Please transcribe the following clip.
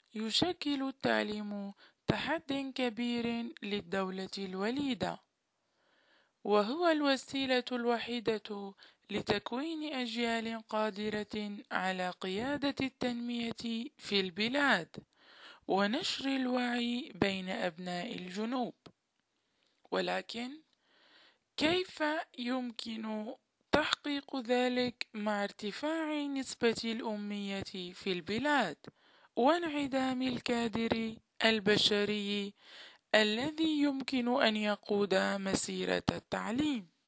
يشكل التعليم تحدٍ كبير للدولة الوليدة، وهو الوسيلة الوحيدة لتكوين أجيال قادرة على قيادة التنمية في البلاد ونشر الوعي بين أبناء الجنوب. ولكن كيف يمكن تحقيق ذلك مع ارتفاع نسبة الأمية في البلاد وانعدام الكادر البشري الذي يمكن أن يقود مسيرة التعليم؟